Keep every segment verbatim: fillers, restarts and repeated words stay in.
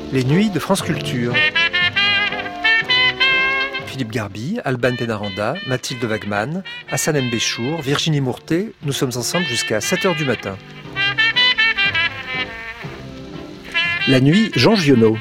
Les nuits de France Culture. Philippe Garbi, Alban Pénaranda, Mathilde Wagman, Hassan M. Béchour, Virginie Mourtet, nous sommes ensemble jusqu'à sept heures du matin. La nuit, Jean Giono.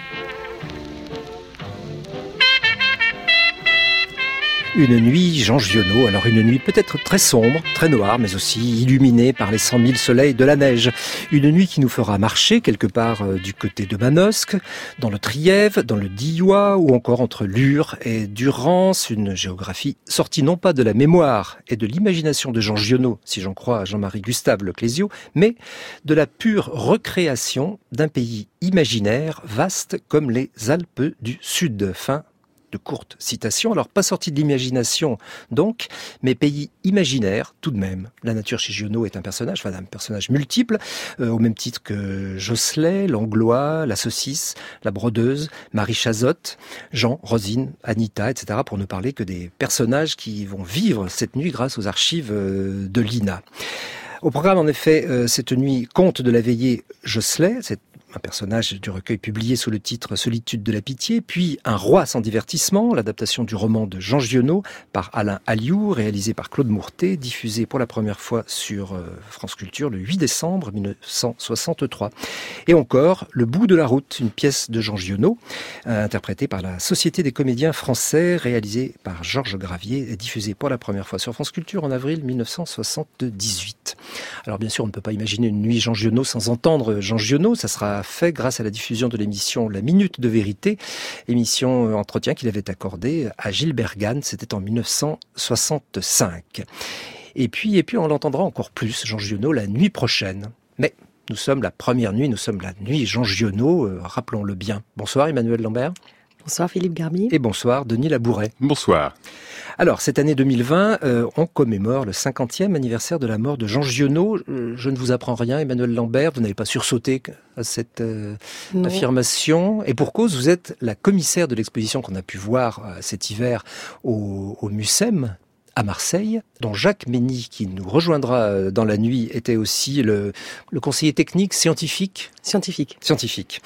Une nuit, Jean Giono, alors une nuit peut-être très sombre, très noire, mais aussi illuminée par les cent mille soleils de la neige. Une nuit qui nous fera marcher quelque part du côté de Manosque, dans le Trièves, dans le Diois, ou encore entre Lure et Durance, une géographie sortie non pas de la mémoire et de l'imagination de Jean Giono, si j'en crois à Jean-Marie Gustave Leclésio, mais de la pure recréation d'un pays imaginaire vaste comme les Alpes du Sud. Fin de courte citation, alors pas sorti de l'imagination donc, mais pays imaginaire tout de même. La nature chez Giono est un personnage, enfin un personnage multiple, euh, au même titre que Josselet, l'Anglois, la Saucisse, la Brodeuse, Marie Chazotte, Jean, Rosine, Anita, et cetera, pour ne parler que des personnages qui vont vivre cette nuit grâce aux archives euh, de l'I N A. Au programme, en effet, euh, cette nuit, conte de la veillée Josselet, c'est un personnage du recueil publié sous le titre Solitude de la pitié, puis Un roi sans divertissement, l'adaptation du roman de Jean Giono par Alain Alliou, réalisé par Claude Mourtet, diffusé pour la première fois sur France Culture le huit décembre mille neuf cent soixante-trois. Et encore Le bout de la route, une pièce de Jean Giono, euh, interprétée par la Société des comédiens français, réalisée par Georges Gravier, et diffusée pour la première fois sur France Culture en avril mille neuf cent soixante-dix-huit. Alors bien sûr, on ne peut pas imaginer une nuit Jean Giono sans entendre Jean Giono, ça sera fait grâce à la diffusion de l'émission La Minute de Vérité, émission entretien qu'il avait accordée à Gilles Bergane, c'était en mille neuf cent soixante-cinq. Et puis, et puis on l'entendra encore plus, Jean Giono, la nuit prochaine. Mais nous sommes la première nuit, nous sommes la nuit Jean Giono, euh, rappelons-le bien. Bonsoir Emmanuel Lambert. Bonsoir Philippe Garbi. Et bonsoir Denis Labouret. Bonsoir. Alors, cette année deux mille vingt, euh, on commémore le cinquantième anniversaire de la mort de Jean Giono. Euh, je ne vous apprends rien, Emmanuel Lambert, vous n'avez pas sursauté à cette euh, affirmation. Et pour cause, vous êtes la commissaire de l'exposition qu'on a pu voir euh, cet hiver au, au Mucem, à Marseille, dont Jacques Mény, qui nous rejoindra dans la nuit, était aussi le, le conseiller technique scientifique. Scientifique. Scientifique.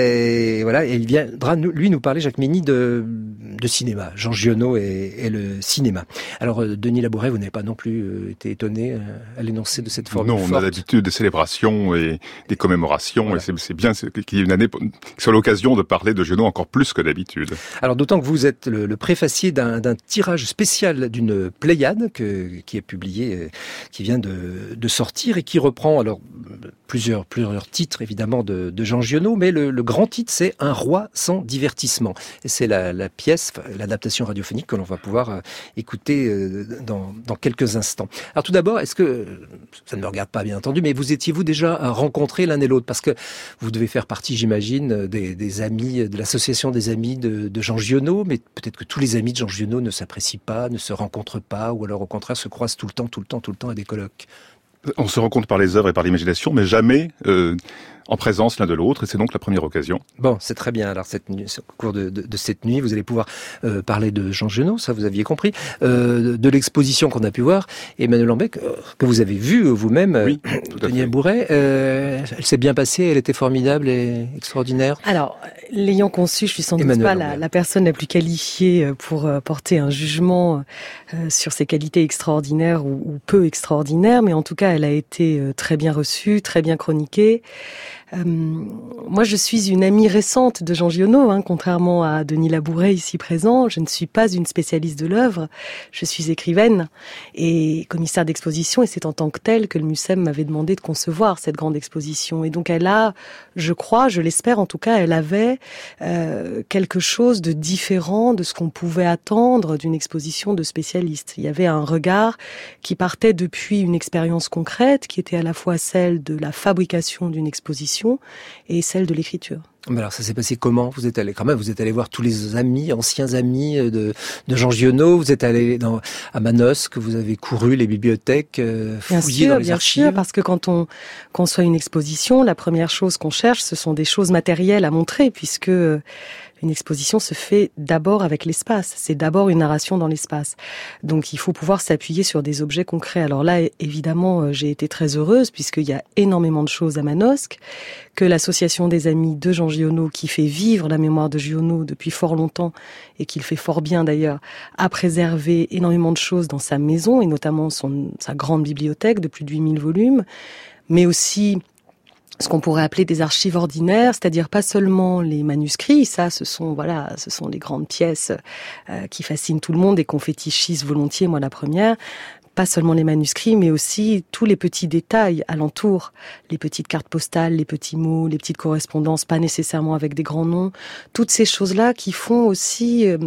Et voilà, et il viendra, lui, nous parler, Jacques Mény, de, de cinéma. Jean Giono et, et le cinéma. Alors, Denis Labouret, vous n'avez pas non plus été étonné à l'énoncé de cette formule Non, forte. on a l'habitude des célébrations et des commémorations, voilà. Et c'est, c'est bien qu'il y ait une année sur l'occasion de parler de Giono encore plus que d'habitude. Alors, d'autant que vous êtes le, le préfacier d'un, d'un tirage spécial d'une Pléiade que, qui est publié, qui vient de, de sortir et qui reprend alors plusieurs, plusieurs titres évidemment de, de Jean Giono, mais le, le grand titre c'est Un roi sans divertissement. Et c'est la, la pièce, l'adaptation radiophonique que l'on va pouvoir écouter dans, dans quelques instants. Alors tout d'abord, est-ce que, ça ne me regarde pas bien entendu, mais vous étiez-vous déjà rencontrés l'un et l'autre? Parce que vous devez faire partie, j'imagine, des, des amis, de l'association des amis de, de Jean Giono, mais peut-être que tous les amis de Jean Giono ne s'apprécient pas, ne se rencontrent pas, ou alors au contraire se croisent tout le temps, tout le temps, tout le temps à des colloques. On se rencontre par les œuvres et par l'imagination, mais jamais euh, en présence l'un de l'autre, et c'est donc la première occasion. Bon, c'est très bien. Alors, cette nuit, au cours de, de, de cette nuit, vous allez pouvoir euh, parler de Jean Giono, ça vous aviez compris, euh, de l'exposition qu'on a pu voir, Emmanuel Lambert, euh, que vous avez vu vous-même, oui, Denis Labouret. Euh, elle s'est bien passée, elle était formidable et extraordinaire. Alors, l'ayant conçue, je suis sans doute pas la, la personne la plus qualifiée pour porter un jugement euh, sur ses qualités extraordinaires ou, ou peu extraordinaires, mais en tout cas, elle a été très bien reçue, très bien chroniquée. Euh, moi, je suis une amie récente de Jean Giono, hein, contrairement à Denis Labouret ici présent. Je ne suis pas une spécialiste de l'œuvre. Je suis écrivaine et commissaire d'exposition, et c'est en tant que telle que le Mucem m'avait demandé de concevoir cette grande exposition. Et donc, elle a, je crois, je l'espère en tout cas, elle avait euh, quelque chose de différent de ce qu'on pouvait attendre d'une exposition de spécialistes. Il y avait un regard qui partait depuis une expérience concrète, qui était à la fois celle de la fabrication d'une exposition et celle de l'écriture. Mais alors ça s'est passé comment? Vous êtes allé quand même, vous êtes allé voir tous les amis, anciens amis de, de Jean Giono. Vous êtes allé dans, à Manosque, vous avez couru les bibliothèques, euh, fouillé bien sûr, dans les bien archives. Sûr, parce que quand on conçoit une exposition, la première chose qu'on cherche, ce sont des choses matérielles à montrer, puisque Une exposition se fait d'abord avec l'espace. C'est d'abord une narration dans l'espace. Donc, il faut pouvoir s'appuyer sur des objets concrets. Alors là, évidemment, j'ai été très heureuse puisqu'il y a énormément de choses à Manosque, que l'association des amis de Jean Giono, qui fait vivre la mémoire de Giono depuis fort longtemps et qu'il fait fort bien d'ailleurs, a préservé énormément de choses dans sa maison et notamment son, sa grande bibliothèque de plus de huit mille volumes, mais aussi ce qu'on pourrait appeler des archives ordinaires, c'est-à-dire pas seulement les manuscrits, ça, ce sont voilà, ce sont les grandes pièces euh, qui fascinent tout le monde et qu'on fétichise volontiers, moi la première. Pas seulement les manuscrits, mais aussi tous les petits détails alentour, les petites cartes postales, les petits mots, les petites correspondances, pas nécessairement avec des grands noms, toutes ces choses-là qui font aussi euh,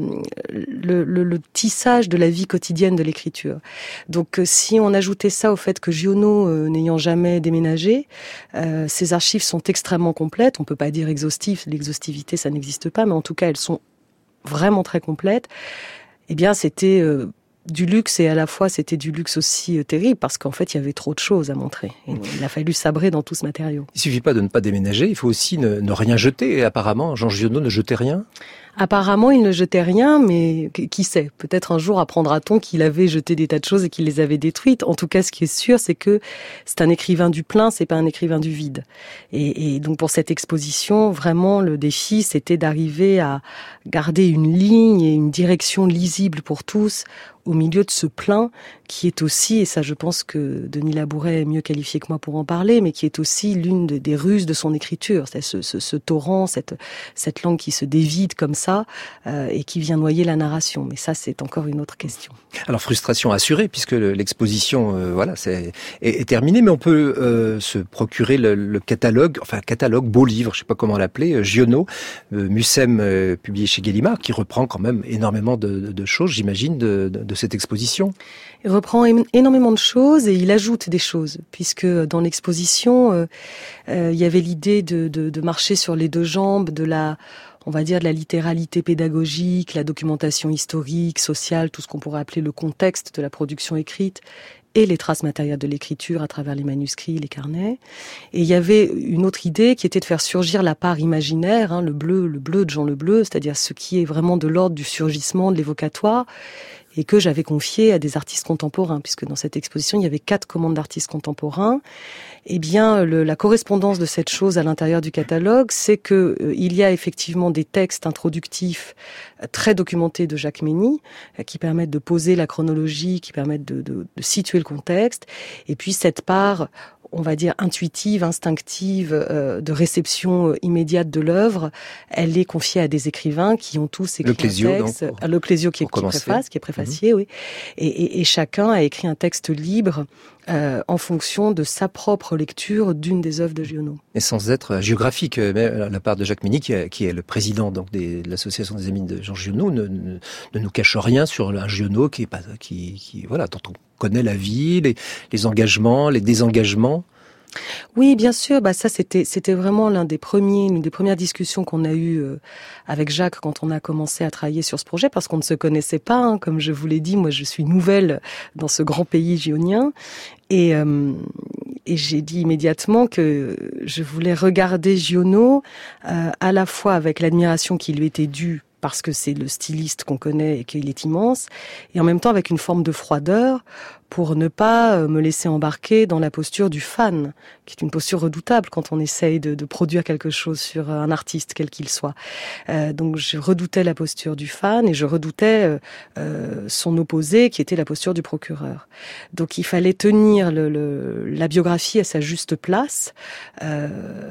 le, le, le tissage de la vie quotidienne de l'écriture. Donc euh, si on ajoutait ça au fait que Giono, euh, n'ayant jamais déménagé, euh, ses archives sont extrêmement complètes, on peut pas dire exhaustives, l'exhaustivité ça n'existe pas, mais en tout cas elles sont vraiment très complètes, eh bien c'était... Euh, du luxe et à la fois c'était du luxe aussi euh, terrible parce qu'en fait il y avait trop de choses à montrer. Et il a fallu sabrer dans tout ce matériau. Il suffit pas de ne pas déménager, il faut aussi ne, ne rien jeter. Et apparemment, Jean Giono ne jetait rien. Apparemment, il ne jetait rien, mais qui sait, peut-être un jour apprendra-t-on qu'il avait jeté des tas de choses et qu'il les avait détruites. En tout cas, ce qui est sûr, c'est que c'est un écrivain du plein, c'est pas un écrivain du vide. Et, et donc pour cette exposition, vraiment, le défi, c'était d'arriver à garder une ligne et une direction lisible pour tous au milieu de ce plein qui est aussi, et ça je pense que Denis Labouret est mieux qualifié que moi pour en parler, mais qui est aussi l'une de, des ruses de son écriture, c'est ce, ce, ce torrent, cette, cette langue qui se dévide comme ça euh, et qui vient noyer la narration. Mais ça, c'est encore une autre question. Alors frustration assurée puisque l'exposition, euh, voilà, c'est, est, est terminée, mais on peut euh, se procurer le, le catalogue, enfin catalogue, beau livre, je sais pas comment l'appeler, euh, Giono, euh, Mucem, euh, publié chez Gallimard, qui reprend quand même énormément de, de, de choses, j'imagine, de, de, de cette exposition. Il reprend énormément de choses et il ajoute des choses, puisque dans l'exposition, euh, euh, il y avait l'idée de, de, de marcher sur les deux jambes de la, on va dire, de la littéralité pédagogique, la documentation historique, sociale, tout ce qu'on pourrait appeler le contexte de la production écrite, et les traces matérielles de l'écriture à travers les manuscrits, les carnets. Et il y avait une autre idée qui était de faire surgir la part imaginaire, hein, le bleu, le bleu de Jean Le Bleu, c'est-à-dire ce qui est vraiment de l'ordre du surgissement, de l'évocatoire, et que j'avais confié à des artistes contemporains, puisque dans cette exposition, il y avait quatre commandes d'artistes contemporains. Eh bien, le, la correspondance de cette chose à l'intérieur du catalogue, c'est que euh, il y a effectivement des textes introductifs euh, très documentés de Jacques Mény, euh, qui permettent de poser la chronologie, qui permettent de, de, de situer le contexte, et puis cette part, on va dire intuitive, instinctive, euh, de réception euh, immédiate de l'œuvre, elle est confiée à des écrivains qui ont tous écrit le Clésio, un texte. Donc, pour, le Clésio qui, qui préface, qui est préfacier, mmh. oui. Et, et, et chacun a écrit un texte libre euh, en fonction de sa propre lecture d'une des œuvres de Giono. Et sans être géographique, mais la part de Jacques Mény, qui est, qui est le président donc des, de l'association des amis de Jean Giono, ne, ne, ne nous cache rien sur un Giono qui est pas, qui, qui voilà, dont on connaît la vie, les, les engagements, les désengagements. Oui, bien sûr. Bah ça, c'était c'était vraiment l'un des premiers, une des premières discussions qu'on a eues euh, avec Jacques quand on a commencé à travailler sur ce projet, parce qu'on ne se connaissait pas. Hein, comme je vous l'ai dit, moi, je suis nouvelle dans ce grand pays gionien, et euh, et j'ai dit immédiatement que je voulais regarder Giono euh, à la fois avec l'admiration qui lui était due, parce que c'est le styliste qu'on connaît et qu'il est immense, et en même temps avec une forme de froideur, pour ne pas me laisser embarquer dans la posture du fan, qui est une posture redoutable quand on essaye de, de produire quelque chose sur un artiste, quel qu'il soit. Euh, donc je redoutais la posture du fan et je redoutais euh, son opposé, qui était la posture du procureur. Donc il fallait tenir le, le, la biographie à sa juste place, euh,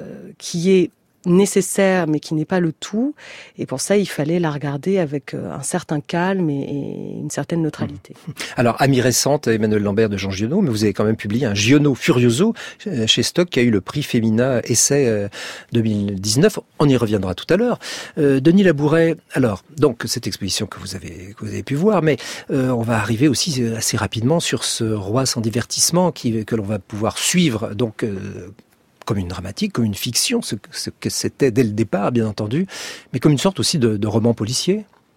qui est nécessaire mais qui n'est pas le tout, et pour ça il fallait la regarder avec un certain calme et, et une certaine neutralité. Alors amie récente, Emmanuel Lambert de Jean Giono, mais vous avez quand même publié un Giono Furioso chez Stock qui a eu le prix Femina Essai deux mille dix-neuf, on y reviendra tout à l'heure. Euh, Denis Labouret, alors donc cette exposition que vous avez que vous avez pu voir, mais euh, on va arriver aussi assez rapidement sur ce Roi sans divertissement qui que l'on va pouvoir suivre donc euh, comme une dramatique, comme une fiction, ce, ce que c'était dès le départ, bien entendu, mais comme une sorte aussi de, de roman policier.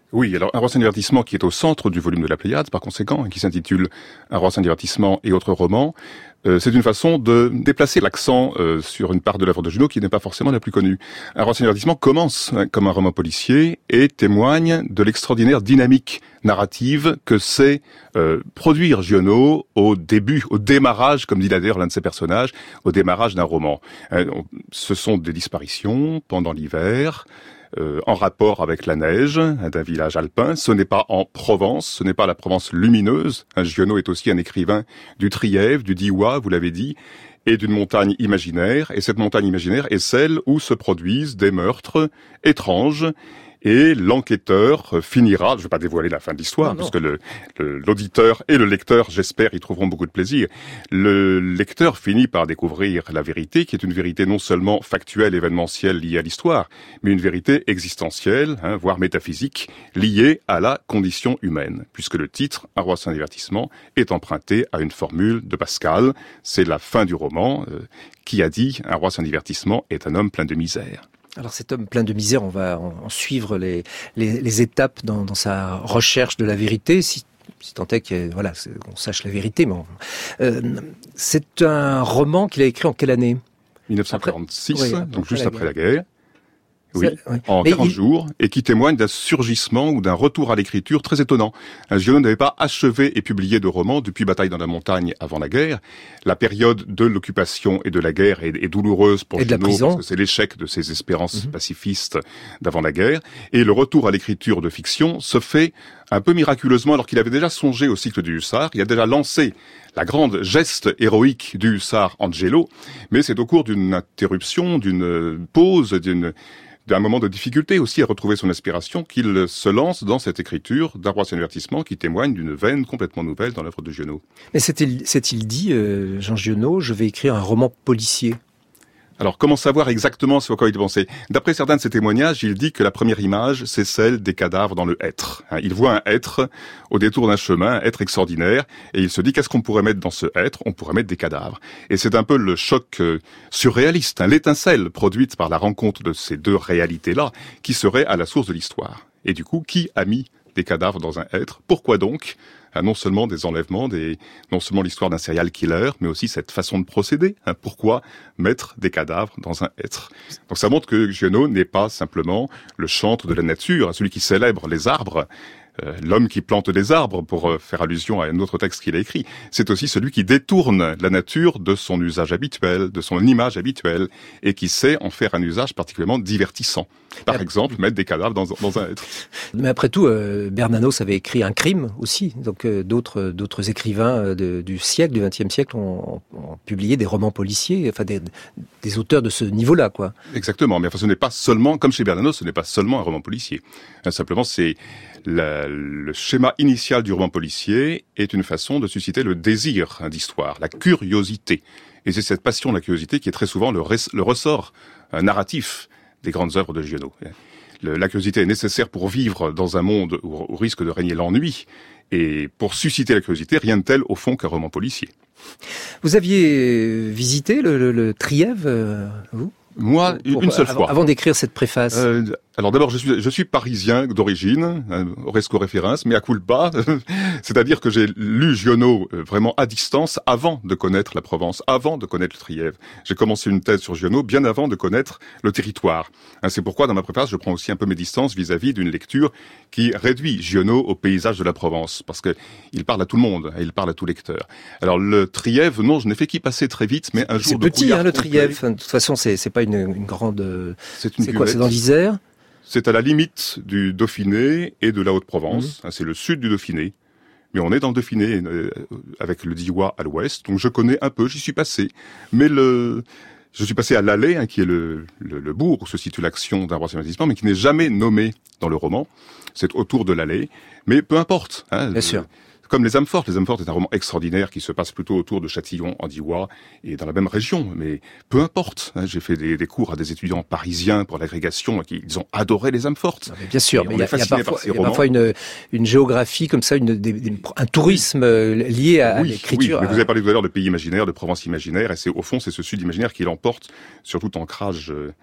Oui, alors un roi sans divertissement qui est au centre du volume de la Pléiade, par conséquent, qui s'intitule Un roi sans divertissement et autres romans, euh, c'est une façon de déplacer l'accent euh, sur une part de l'œuvre de Junot qui n'est pas forcément la plus connue. Un roi sans divertissement commence hein, comme un roman policier et témoigne de l'extraordinaire dynamique narrative que sait euh, produire Giono au début, au démarrage, comme dit d'ailleurs l'un de ses personnages, au démarrage d'un roman. Euh, ce sont des disparitions pendant l'hiver, Euh, en rapport avec la neige d'un village alpin. Ce n'est pas en Provence, ce n'est pas la Provence lumineuse. Un Giono est aussi un écrivain du Trièves, du Diois, vous l'avez dit, et d'une montagne imaginaire. Et cette montagne imaginaire est celle où se produisent des meurtres étranges. Et l'enquêteur finira, je ne vais pas dévoiler la fin de l'histoire, non, puisque le, le, l'auditeur et le lecteur, j'espère, y trouveront beaucoup de plaisir. Le lecteur finit par découvrir la vérité, qui est une vérité non seulement factuelle, événementielle, liée à l'histoire, mais une vérité existentielle, hein, voire métaphysique, liée à la condition humaine, puisque le titre, Un roi sans divertissement, est emprunté à une formule de Pascal. C'est la fin du roman, euh, qui a dit « Un roi sans divertissement est un homme plein de misère ». Alors cet homme plein de misère, on va en suivre les, les, les étapes dans, dans sa recherche de la vérité, si, si tant est que, voilà, qu'on sache la vérité. Mais on, euh, c'est un roman qu'il a écrit en quelle année ? dix-neuf cent quarante-six, après, oui, donc après juste la après la guerre. Oui, oui, en mais quarante il... jours, et qui témoigne d'un surgissement ou d'un retour à l'écriture très étonnant. Giono n'avait pas achevé et publié de romans depuis Bataille dans la montagne avant la guerre. La période de l'occupation et de la guerre est, est douloureuse pour Giono, parce que c'est l'échec de ses espérances mm-hmm. pacifistes d'avant la guerre. Et le retour à l'écriture de fiction se fait un peu miraculeusement, alors qu'il avait déjà songé au cycle du Hussard. Il a déjà lancé la grande geste héroïque du Hussard Angelo, mais c'est au cours d'une interruption, d'une pause, d'une d'un moment de difficulté aussi à retrouver son inspiration, qu'il se lance dans cette écriture d'un roi sans divertissement qui témoigne d'une veine complètement nouvelle dans l'œuvre de Giono. Mais s'est-il, s'est-il dit, euh, Jean Giono, je vais écrire un roman policier ? Alors, comment savoir exactement ce à quoi il pensait ? D'après certains de ses témoignages, il dit que la première image, c'est celle des cadavres dans le hêtre. Il voit un hêtre au détour d'un chemin, un hêtre extraordinaire, et il se dit, qu'est-ce qu'on pourrait mettre dans ce hêtre ? On pourrait mettre des cadavres. Et c'est un peu le choc surréaliste, hein, l'étincelle produite par la rencontre de ces deux réalités-là, qui serait à la source de l'histoire. Et du coup, qui a mis des cadavres dans un hêtre ? Pourquoi donc ? Non seulement des enlèvements, des, non seulement l'histoire d'un serial killer, mais aussi cette façon de procéder. Hein, pourquoi mettre des cadavres dans un hêtre ? Donc ça montre que Giono n'est pas simplement le chantre de la nature, celui qui célèbre les arbres, euh, l'homme qui plante des arbres, pour euh, faire allusion à un autre texte qu'il a écrit. C'est aussi celui qui détourne la nature de son usage habituel, de son image habituelle, et qui sait en faire un usage particulièrement divertissant. Par exemple, mettre des cadavres dans, dans un hêtre. Mais après tout, euh, Bernanos avait écrit un crime aussi. Donc euh, d'autres d'autres écrivains de, du siècle, du vingtième siècle, ont, ont publié des romans policiers, enfin des, des auteurs de ce niveau-là, quoi. Exactement. Mais enfin, ce n'est pas seulement, comme chez Bernanos, ce n'est pas seulement un roman policier. Hein, simplement, c'est la, le schéma initial du roman policier est une façon de susciter le désir hein, d'histoire, la curiosité. Et c'est cette passion de la curiosité qui est très souvent le, res, le ressort euh, narratif des grandes œuvres de Giono. Le, la curiosité est nécessaire pour vivre dans un monde où, où risque de régner l'ennui. Et pour susciter la curiosité, rien de tel au fond qu'un roman policier. Vous aviez visité le, le, le Trièves, euh, vous ? Moi, pour, une seule avant, fois. Avant d'écrire cette préface. Euh, alors d'abord, je suis, je suis parisien d'origine, hein, Oresco référence, mais à culpa, c'est-à-dire que j'ai lu Giono euh, vraiment à distance avant de connaître la Provence, avant de connaître le Trièves. J'ai commencé une thèse sur Giono bien avant de connaître le territoire. Hein, c'est pourquoi dans ma préface, je prends aussi un peu mes distances vis-à-vis d'une lecture qui réduit Giono au paysage de la Provence, parce que il parle à tout le monde, il parle à tout lecteur. Alors le Trièves, non, je n'ai fait qu'y passer très vite, mais un jour c'est de petit, hein, le complet, Trièves. Enfin, de toute façon, c'est, c'est pas une, une grande. C'est une C'est quoi ? C'est dans l'Isère ? C'est à la limite du Dauphiné et de la Haute-Provence. Mmh. C'est le sud du Dauphiné. Mais on est dans le Dauphiné, euh, avec le Diois à l'ouest. Donc je connais un peu, j'y suis passé. Mais le, je suis passé à l'Allée, hein, qui est le, le, le bourg où se situe l'action d'un roi sans divertissement, mais qui n'est jamais nommé dans le roman. C'est autour de l'Allée. Mais peu importe. Hein, Bien sûr. Comme Les âmes fortes. Les âmes fortes est un roman extraordinaire qui se passe plutôt autour de Châtillon, en Diois, et dans la même région. Mais peu importe. Hein, j'ai fait des, des cours à des étudiants parisiens pour l'agrégation qui ils ont adoré Les âmes fortes. Non, bien sûr, mais il y a, y a parfois, y a parfois une, une géographie comme ça, une, des, des, un tourisme lié à, oui, à l'écriture. Oui, mais vous avez parlé tout à l'heure de pays imaginaire, de Provence imaginaire, et c'est au fond c'est ce sud imaginaire qui l'emporte sur tout ancrage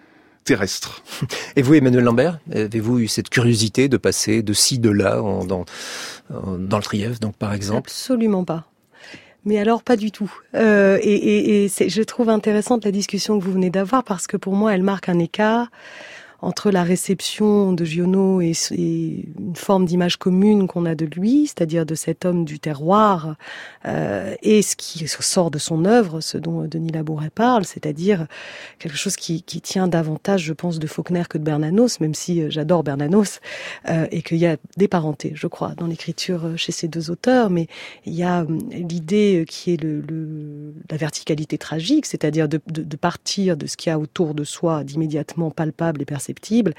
terrestre. Et vous, Emmanuel Lambert, avez-vous eu cette curiosité de passer de ci, de là, en, dans, en, dans le Trièves, donc par exemple? Absolument pas. Mais alors, pas du tout. Euh, et et, et c'est, je trouve intéressante la discussion que vous venez d'avoir, parce que pour moi, elle marque un écart entre la réception de Giono et, et une forme d'image commune qu'on a de lui, c'est-à-dire de cet homme du terroir, euh, et ce qui sort de son œuvre, ce dont Denis Labouret parle, c'est-à-dire quelque chose qui, qui tient davantage, je pense, de Faulkner que de Bernanos, même si j'adore Bernanos, euh, et qu'il y a des parentés, je crois, dans l'écriture chez ces deux auteurs, mais il y a l'idée qui est le, le, la verticalité tragique, c'est-à-dire de, de, de partir de ce qu'il y a autour de soi d'immédiatement palpable et perceptible,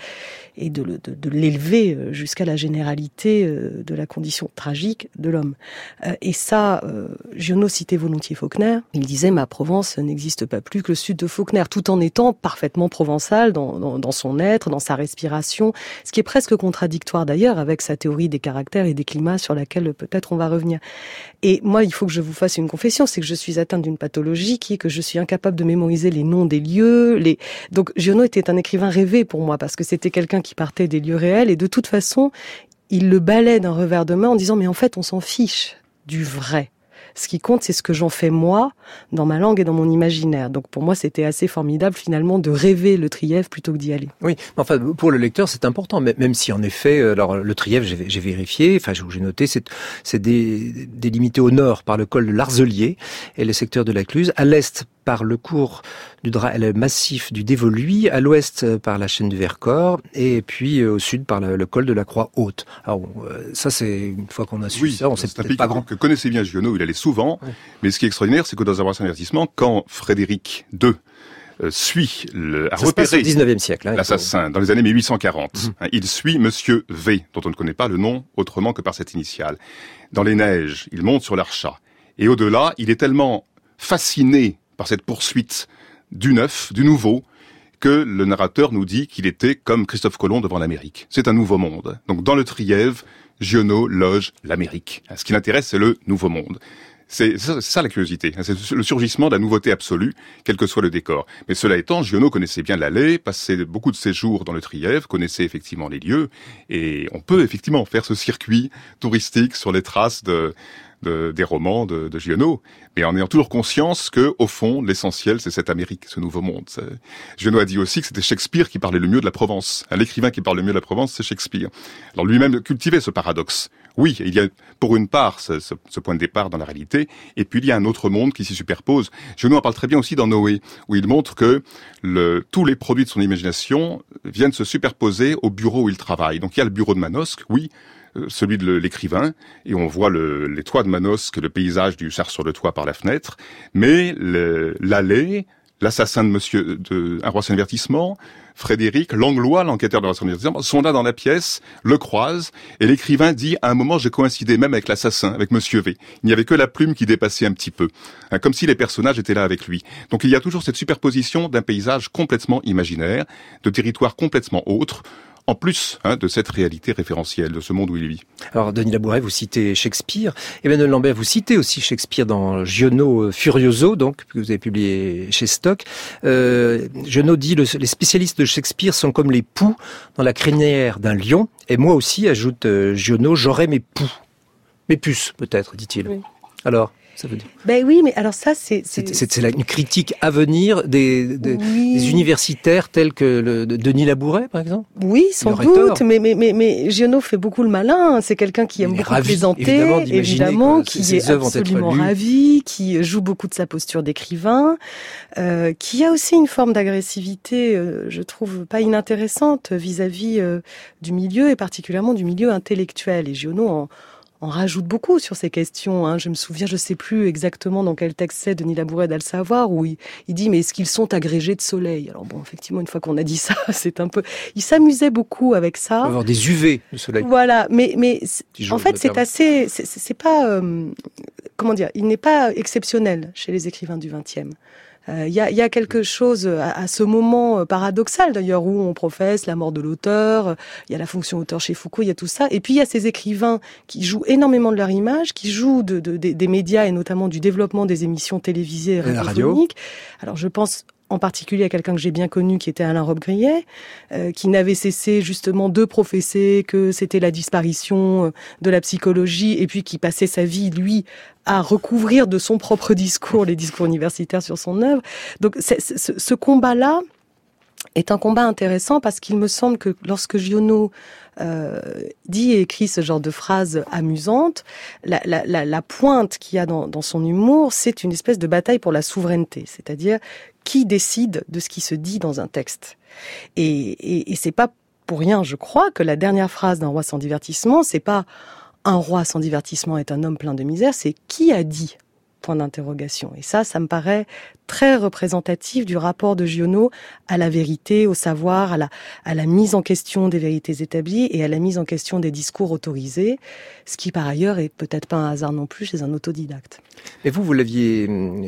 et de, de, de l'élever jusqu'à la généralité de la condition tragique de l'homme. Et ça, Giono citait volontiers Faulkner. Il disait « Ma Provence n'existe pas plus que le sud de Faulkner », tout en étant parfaitement provençal dans, dans, dans son être, dans sa respiration, ce qui est presque contradictoire d'ailleurs avec sa théorie des caractères et des climats sur laquelle peut-être on va revenir. Et moi, il faut que je vous fasse une confession, c'est que je suis atteinte d'une pathologie qui est que je suis incapable de mémoriser les noms des lieux. Les... Donc Giono était un écrivain rêvé pour moi, parce que c'était quelqu'un qui partait des lieux réels, et de toute façon, il le balait d'un revers de main en disant « mais en fait, on s'en fiche du vrai ». Ce qui compte, c'est ce que j'en fais moi, dans ma langue et dans mon imaginaire. Donc pour moi, c'était assez formidable finalement de rêver le Trièves plutôt que d'y aller. Oui, mais enfin pour le lecteur, c'est important, même si en effet, alors le Trièves, j'ai, j'ai vérifié, enfin j'ai noté, c'est, c'est dé, délimité au nord par le col de l'Arzelier et le secteur de la Cluse, à l'est par le cours du Dra- le massif du Dévoluy, à l'ouest par la chaîne du Vercors, et puis au sud par le, le col de la Croix-Haute. Alors ça, c'est une fois qu'on a su oui, ça, on sait peut-être pas que, grand. que connaissait bien Giono, il allait souvent, oui. Mais ce qui est extraordinaire, c'est que dans un avertissement, quand Frédéric deux euh, suit, le, a ça repéré se passe au dix-neuvième siècle, hein, l'assassin dans les années mille huit cent quarante, mmh. hein, il suit Monsieur V, dont on ne connaît pas le nom autrement que par cette initiale. Dans les neiges, il monte sur l'Archat, et au-delà, il est tellement fasciné par cette poursuite du neuf, du nouveau, que le narrateur nous dit qu'il était comme Christophe Colomb devant l'Amérique. C'est un nouveau monde. Donc dans le Trièves, Giono loge l'Amérique. Ce qui l'intéresse, c'est le nouveau monde. C'est ça, c'est ça la curiosité, c'est le surgissement de la nouveauté absolue, quel que soit le décor. Mais cela étant, Giono connaissait bien l'allée, passait beaucoup de ses jours dans le Trièves, connaissait effectivement les lieux, et on peut effectivement faire ce circuit touristique sur les traces de, de des romans de, de Giono, mais en ayant toujours conscience que, au fond, l'essentiel, c'est cette Amérique, ce nouveau monde. C'est... Giono a dit aussi que c'était Shakespeare qui parlait le mieux de la Provence. L'écrivain qui parle le mieux de la Provence, c'est Shakespeare. Alors lui-même cultivait ce paradoxe. Oui, il y a pour une part ce, ce, ce point de départ dans la réalité, et puis il y a un autre monde qui s'y superpose. Giono en parle très bien aussi dans Noé, où il montre que le, tous les produits de son imagination viennent se superposer au bureau où il travaille. Donc il y a le bureau de Manosque, oui, euh, celui de l'écrivain, et on voit le, les toits de Manosque, le paysage du hussard sur le toit par la fenêtre, mais le, l'allée, l'assassin de Monsieur de Un roi sans avertissement, Frédéric, Langlois, l'enquêteur de l'assassin sont là dans la pièce, le croisent, et l'écrivain dit, à un moment, j'ai coïncidé même avec l'assassin, avec Monsieur V. Il n'y avait que la plume qui dépassait un petit peu, hein, comme si les personnages étaient là avec lui. Donc il y a toujours cette superposition d'un paysage complètement imaginaire, de territoires complètement autres, en plus hein, de cette réalité référentielle, de ce monde où il vit. Alors, Denis Labouret, vous citez Shakespeare. Emmanuel Lambert, vous citez aussi Shakespeare dans Giono Furioso, donc, que vous avez publié chez Stock. Euh, Giono dit, le, les spécialistes de Shakespeare sont comme les poux dans la crinière d'un lion. Et moi aussi, ajoute euh, Giono, j'aurais mes poux. Mes puces, peut-être, dit-il. Oui. Alors ça veut dire. Ben oui, mais alors ça, c'est... C'est, c'est, c'est une critique à venir des, des, oui. des universitaires tels que le, de Denis Labouret, par exemple. Oui, sans doute, mais, mais, mais, mais Giono fait beaucoup le malin. C'est quelqu'un qui aime beaucoup ravi, plaisanter, évidemment, évidemment qui ses, est ses absolument ravi, qui joue beaucoup de sa posture d'écrivain, euh, qui a aussi une forme d'agressivité, euh, je trouve, pas inintéressante vis-à-vis euh, du milieu, et particulièrement du milieu intellectuel. Et Giono en... On rajoute beaucoup sur ces questions. Hein. Je me souviens, je sais plus exactement dans quel texte c'est, Denis Labouret doit le savoir, où il, il dit « mais est-ce qu'ils sont agrégés de soleil ?» Alors bon, effectivement, une fois qu'on a dit ça, c'est un peu... Il s'amusait beaucoup avec ça. Il va avoir des U V de soleil. Voilà, mais, mais en fait, c'est assez... C'est, c'est pas... Euh, comment dire ? Il n'est pas exceptionnel chez les écrivains du vingtième. Il euh, y, a, y a quelque chose à, à ce moment paradoxal d'ailleurs où on professe la mort de l'auteur, il y a la fonction auteur chez Foucault, il y a tout ça, et puis il y a ces écrivains qui jouent énormément de leur image, qui jouent de, de, de, des médias et notamment du développement des émissions télévisées et radiophoniques. Alors je pense en particulier à quelqu'un que j'ai bien connu, qui était Alain Robbe-Grillet, euh, qui n'avait cessé justement de professer que c'était la disparition de la psychologie, et puis qui passait sa vie, lui, à recouvrir de son propre discours les discours universitaires sur son œuvre. Donc c'est, ce, ce combat-là est un combat intéressant parce qu'il me semble que lorsque Giono euh, dit et écrit ce genre de phrases amusantes, la, la, la, la pointe qu'il y a dans, dans son humour, c'est une espèce de bataille pour la souveraineté, c'est-à-dire qui décide de ce qui se dit dans un texte. Et, et, et c'est pas pour rien, je crois, que la dernière phrase d'un roi sans divertissement, c'est pas un roi sans divertissement est un homme plein de misère, c'est qui a dit ? Point d'interrogation. Et ça, ça me paraît très représentatif du rapport de Giono à la vérité, au savoir, à la, à la mise en question des vérités établies et à la mise en question des discours autorisés, ce qui par ailleurs est peut-être pas un hasard non plus chez un autodidacte. Mais vous, vous l'aviez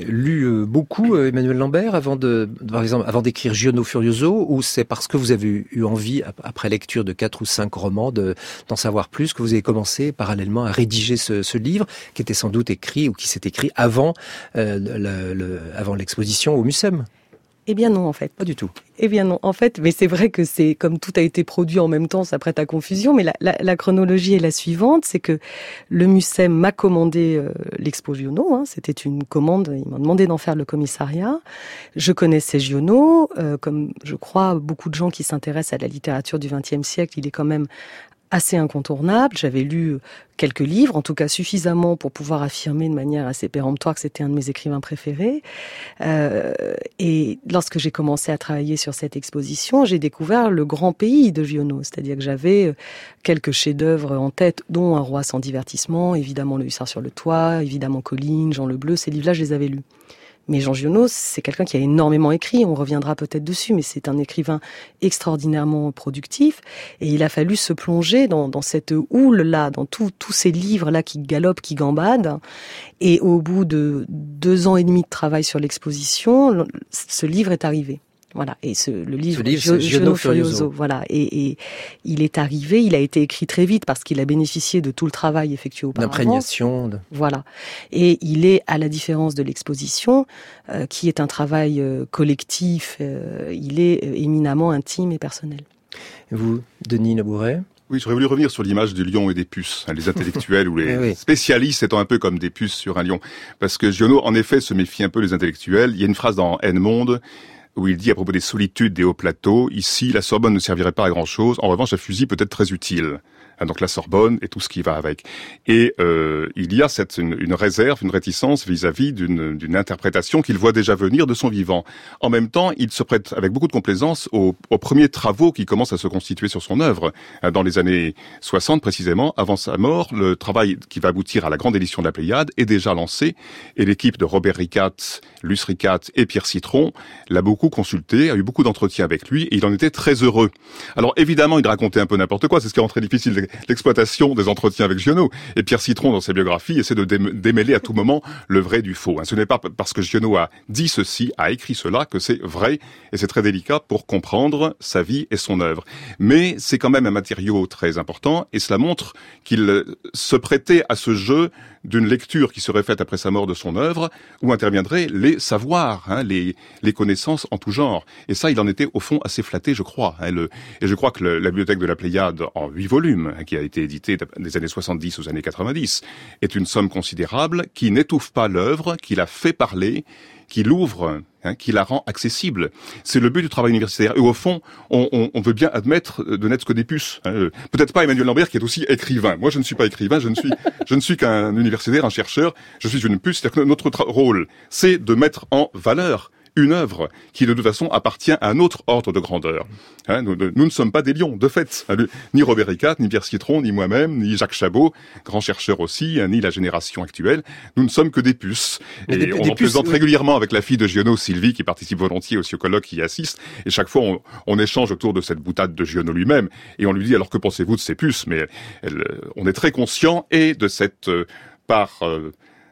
lu beaucoup, Emmanuel Lambert, avant de, par exemple, avant d'écrire Giono Furioso, ou c'est parce que vous avez eu envie, après lecture de quatre ou cinq romans, de, d'en savoir plus, que vous avez commencé parallèlement à rédiger ce, ce livre, qui était sans doute écrit, ou qui s'est écrit avant, euh, le, le, avant l'exposition au Mucem? Eh bien non, en fait. Pas du tout. Eh bien non, en fait, mais c'est vrai que c'est, comme tout a été produit en même temps, ça prête à confusion, mais la, la, la chronologie est la suivante, c'est que le Mucem m'a commandé euh, l'expo Giono, hein, c'était une commande, ils m'ont demandé d'en faire le commissariat. Je connaissais Giono, euh, comme je crois beaucoup de gens qui s'intéressent à la littérature du vingtième siècle, il est quand même assez incontournable. J'avais lu quelques livres, en tout cas suffisamment pour pouvoir affirmer de manière assez péremptoire que c'était un de mes écrivains préférés. Euh, et lorsque j'ai commencé à travailler sur cette exposition, j'ai découvert le grand pays de Giono, c'est-à-dire que j'avais quelques chefs-d'œuvre en tête, dont Un roi sans divertissement, évidemment Le hussard sur le toit, évidemment Colline, Jean le Bleu, ces livres-là, je les avais lus. Mais Jean Giono, c'est quelqu'un qui a énormément écrit, on reviendra peut-être dessus, mais c'est un écrivain extraordinairement productif, et il a fallu se plonger dans, dans cette houle-là, dans tous ces livres-là qui galopent, qui gambadent, et au bout de deux ans et demi de travail sur l'exposition, ce livre est arrivé. Voilà, et ce, le livre, ce livre Giono, Giono Furioso. Furioso, voilà, et, et il est arrivé, il a été écrit très vite parce qu'il a bénéficié de tout le travail effectué auparavant. D'imprégnation. De... Voilà, et il est, à la différence de l'exposition, euh, qui est un travail euh, collectif, euh, il est euh, éminemment intime et personnel. Et vous, Denis Labouret? Oui, j'aurais voulu revenir sur l'image du lion et des puces, hein, les intellectuels ou les oui. spécialistes étant un peu comme des puces sur un lion. Parce que Giono, en effet, se méfie un peu des intellectuels. Il y a une phrase dans Haine Monde où il dit à propos des solitudes des hauts plateaux, ici, la Sorbonne ne servirait pas à grand-chose, en revanche, un fusil peut être très utile. Donc la Sorbonne et tout ce qui va avec. Et euh, il y a cette une, une réserve, une réticence vis-à-vis d'une, d'une interprétation qu'il voit déjà venir de son vivant. En même temps, il se prête avec beaucoup de complaisance aux, aux premiers travaux qui commencent à se constituer sur son œuvre. Dans les années soixante précisément, avant sa mort, le travail qui va aboutir à la grande édition de la Pléiade est déjà lancé, et l'équipe de Robert Ricat, Luce Ricat et Pierre Citron l'a beaucoup consulté, a eu beaucoup d'entretiens avec lui, et il en était très heureux. Alors évidemment, il racontait un peu n'importe quoi, c'est ce qui rend très difficile l'exploitation des entretiens avec Giono. Et Pierre Citron, dans sa biographie, essaie de démêler à tout moment le vrai du faux. Ce n'est pas parce que Giono a dit ceci, a écrit cela, que c'est vrai, et c'est très délicat pour comprendre sa vie et son œuvre. Mais c'est quand même un matériau très important, et cela montre qu'il se prêtait à ce jeu d'une lecture qui serait faite après sa mort de son œuvre, où interviendraient les savoirs, hein, les, les connaissances en tout genre. Et ça, il en était au fond assez flatté, je crois. Hein, le, et je crois que le, la bibliothèque de la Pléiade, en huit volumes, hein, qui a été éditée des années soixante-dix aux années quatre-vingt-dix, est une somme considérable qui n'étouffe pas l'œuvre, qui la fait parler, qui l'ouvre, hein, qui la rend accessible. C'est le but du travail universitaire. Et au fond, on, on, on veut bien admettre de n'être que des puces. Hein. Peut-être pas Emmanuel Lambert qui est aussi écrivain. Moi, je ne suis pas écrivain, je ne suis, je ne suis qu'un universitaire, un chercheur. Je suis une puce. C'est-à-dire que notre tra- rôle, c'est de mettre en valeur une œuvre qui de toute façon appartient à un autre ordre de grandeur. Hein, nous, nous ne sommes pas des lions, de fait. Ni Robert Ricat, ni Pierre Citron, ni moi-même, ni Jacques Chabot, grand chercheur aussi, hein, ni la génération actuelle. Nous ne sommes que des puces. Et des, on des en puces, présente oui. régulièrement avec la fille de Giono, Sylvie, qui participe volontiers aussi au colloque, qui y assiste. Et chaque fois, on, on échange autour de cette boutade de Giono lui-même. Et on lui dit, alors que pensez-vous de ces puces? Mais elle, on est très conscient et de cette euh, part... Euh,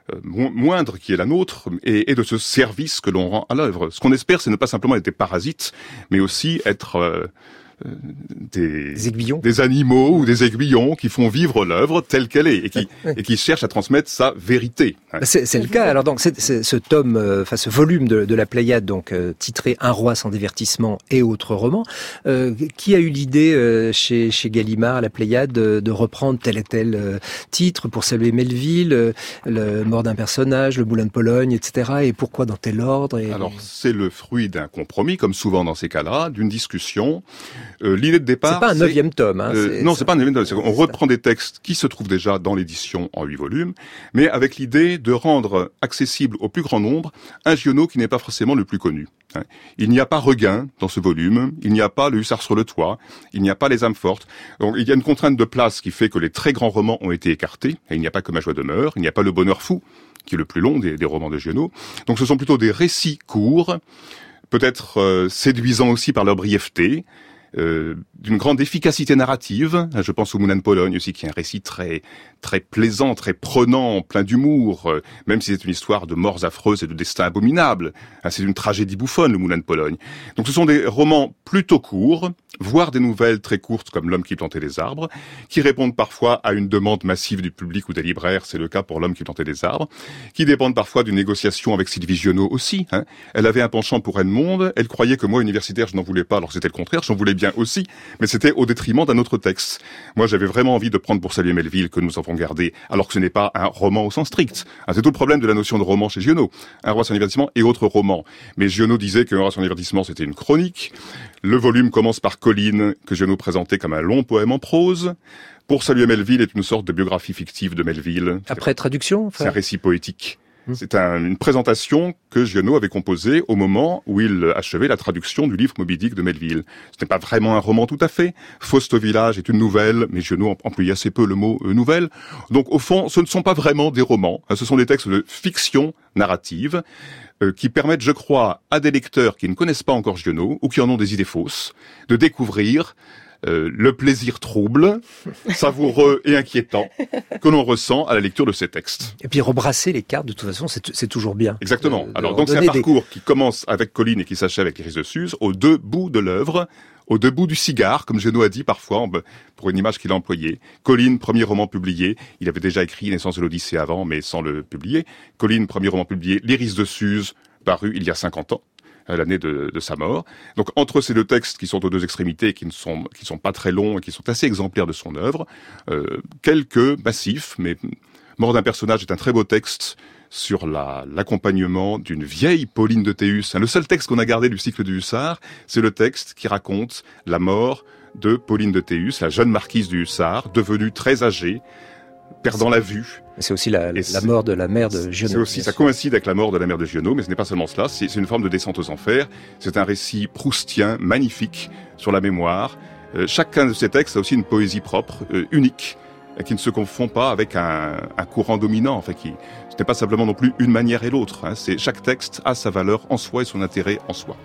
moindre qui est la nôtre et, et de ce service que l'on rend à l'œuvre. Ce qu'on espère, c'est ne pas simplement être des parasites, mais aussi être euh, Des, des aiguillons, des animaux ou des aiguillons qui font vivre l'œuvre telle qu'elle est et qui ouais. et qui cherchent à transmettre sa vérité. C'est, c'est le cas. Alors donc c'est, c'est, ce tome, enfin ce volume de, de la Pléiade, donc euh, titré Un roi sans divertissement et autres romans, euh, qui a eu l'idée euh, chez chez Gallimard, la Pléiade, de, de reprendre tel et tel euh, titre pour saluer Melville, euh, le mort d'un personnage, le Moulin de Pologne, et cetera. Et pourquoi dans tel ordre et... Alors c'est le fruit d'un compromis, comme souvent dans ces cas-là, d'une discussion. Euh, l'idée de départ, c'est pas un neuvième tome. Hein, euh, non, c'est pas un neuvième tome. C'est on reprend des textes qui se trouvent déjà dans l'édition en huit volumes, mais avec l'idée de rendre accessible au plus grand nombre un Giono qui n'est pas forcément le plus connu. Il n'y a pas Regain dans ce volume, il n'y a pas le Hussard sur le toit, il n'y a pas les âmes fortes. Donc il y a une contrainte de place qui fait que les très grands romans ont été écartés. Et il n'y a pas que Ma joie demeure, il n'y a pas Le bonheur fou, qui est le plus long des, des romans de Giono. Donc ce sont plutôt des récits courts, peut-être euh, séduisants aussi par leur brièveté, Euh, d'une grande efficacité narrative. Je pense au Moulin de Pologne aussi, qui est un récit très très plaisant, très prenant, plein d'humour, euh, même si c'est une histoire de morts affreuses et de destins abominables. C'est une tragédie bouffonne, le Moulin de Pologne. Donc ce sont des romans plutôt courts, voire des nouvelles très courtes comme L'homme qui plantait les arbres, qui répondent parfois à une demande massive du public ou des libraires, c'est le cas pour L'homme qui plantait les arbres, qui dépendent parfois d'une négociation avec Sylvie Giono aussi. Hein. Elle avait un penchant pour Edmond, elle croyait que moi, universitaire, je n'en voulais pas, alors c'était le contraire, j'en voulais bien aussi, mais c'était au détriment d'un autre texte. Moi, j'avais vraiment envie de prendre Pour saluer Melville, que nous avons gardé, alors que ce n'est pas un roman au sens strict. Ah, c'est tout le problème de la notion de roman chez Giono. Un roi sans divertissement et autres romans. Mais Giono disait qu'un roi sans divertissement, c'était une chronique. Le volume commence par Colline, que Giono présentait comme un long poème en prose. Pour saluer Melville est une sorte de biographie fictive de Melville. Après traduction, enfin... C'est un récit poétique. C'est un, une présentation que Giono avait composée au moment où il achevait la traduction du livre Moby Dick de Melville. Ce n'est pas vraiment un roman tout à fait. Faust au village est une nouvelle, mais Giono employait assez peu le mot euh, nouvelle. Donc au fond, ce ne sont pas vraiment des romans. Ce sont des textes de fiction narrative euh, qui permettent, je crois, à des lecteurs qui ne connaissent pas encore Giono ou qui en ont des idées fausses, de découvrir Euh, le plaisir trouble, savoureux et inquiétant que l'on ressent à la lecture de ces textes. Et puis rebrasser les cartes, de toute façon, c'est, c'est toujours bien. Exactement. De, de Alors donc c'est un parcours des... qui commence avec Colline et qui s'achève avec l'Iris de Suse, aux deux bouts de l'œuvre, aux deux bouts du cigare, comme Giono a dit parfois, pour une image qu'il a employée. Colline, premier roman publié, il avait déjà écrit Naissance de l'Odyssée avant, mais sans le publier. Colline, premier roman publié, l'Iris de Suse, paru il y a cinquante ans. À l'année de, de sa mort. Donc entre ces deux textes qui sont aux deux extrémités, qui ne sont qui sont pas très longs et qui sont assez exemplaires de son œuvre, euh, quelques massifs, mais Mort d'un personnage est un très beau texte sur la, l'accompagnement d'une vieille Pauline de Théus. Le seul texte qu'on a gardé du cycle du Hussard, c'est le texte qui raconte la mort de Pauline de Théus, la jeune marquise du Hussard, devenue très âgée, perdant la vue. C'est aussi la, la mort de la mère de Giono. C'est aussi, ça coïncide avec la mort de la mère de Giono, mais ce n'est pas seulement cela, c'est, c'est une forme de descente aux enfers. C'est un récit proustien, magnifique, sur la mémoire. Euh, chacun de ces textes a aussi une poésie propre, euh, unique, euh, qui ne se confond pas avec un, un courant dominant. Enfin, qui, ce n'est pas simplement non plus une manière et l'autre. Hein, c'est, chaque texte a sa valeur en soi et son intérêt en soi.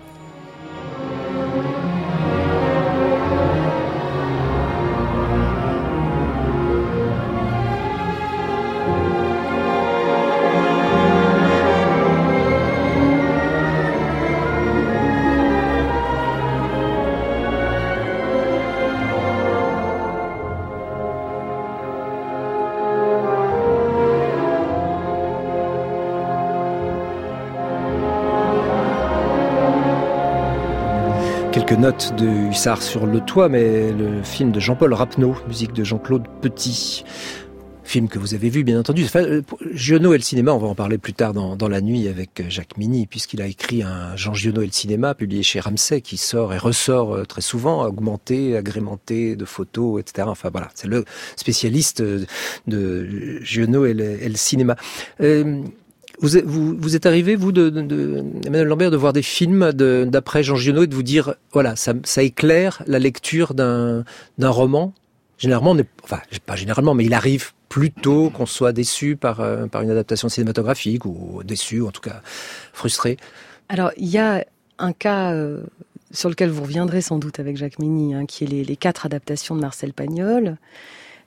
Quelques notes de Hussard sur le toit, mais le film de Jean-Paul Rapneau, musique de Jean-Claude Petit. Film que vous avez vu, bien entendu. Enfin, Giono et le cinéma, on va en parler plus tard dans, dans la nuit avec Jacques Mini, puisqu'il a écrit un Jean Giono et le cinéma, publié chez Ramsay, qui sort et ressort très souvent, augmenté, agrémenté de photos, et cetera. Enfin voilà, c'est le spécialiste de Giono et le, et le cinéma. Euh, Vous, vous, vous êtes arrivé, vous, de, de, de Emmanuel Lambert, de voir des films de, d'après Jean Giono et de vous dire, voilà, ça, ça éclaire la lecture d'un, d'un roman. Généralement, on est, enfin, pas généralement, mais il arrive plutôt qu'on soit déçu par, euh, par une adaptation cinématographique, ou déçu, ou en tout cas frustré. Alors, il y a un cas euh, sur lequel vous reviendrez sans doute avec Jacques Mini, hein, qui est les, les quatre adaptations de Marcel Pagnol.